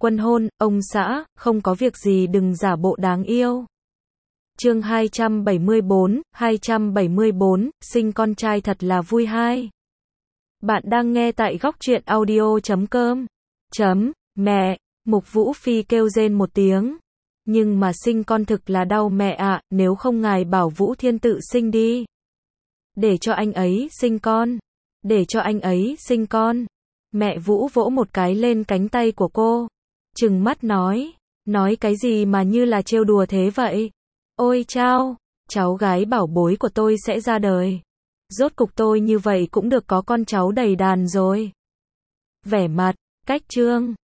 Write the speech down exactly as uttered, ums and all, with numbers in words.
Quân hôn, ông xã, không có việc gì đừng giả bộ đáng yêu. Chương hai trăm bảy mươi bốn, hai trăm bảy mươi bốn, sinh con trai thật là vui hai. Bạn đang nghe tại góc truyện audio chấm com. Chấm, mẹ, Mục Vũ Phi kêu rên một tiếng. Nhưng mà sinh con thực là đau mẹ ạ, nếu không ngài bảo Vũ Thiên tự sinh đi. Để cho anh ấy sinh con. Để cho anh ấy sinh con. Mẹ Vũ vỗ một cái lên cánh tay của cô. Trừng mắt nói. Nói cái gì mà như là trêu đùa thế vậy? Ôi chao, cháu gái bảo bối của tôi sẽ ra đời. Rốt cục tôi như vậy cũng được có con cháu đầy đàn rồi. Vẻ mặt, cách trương,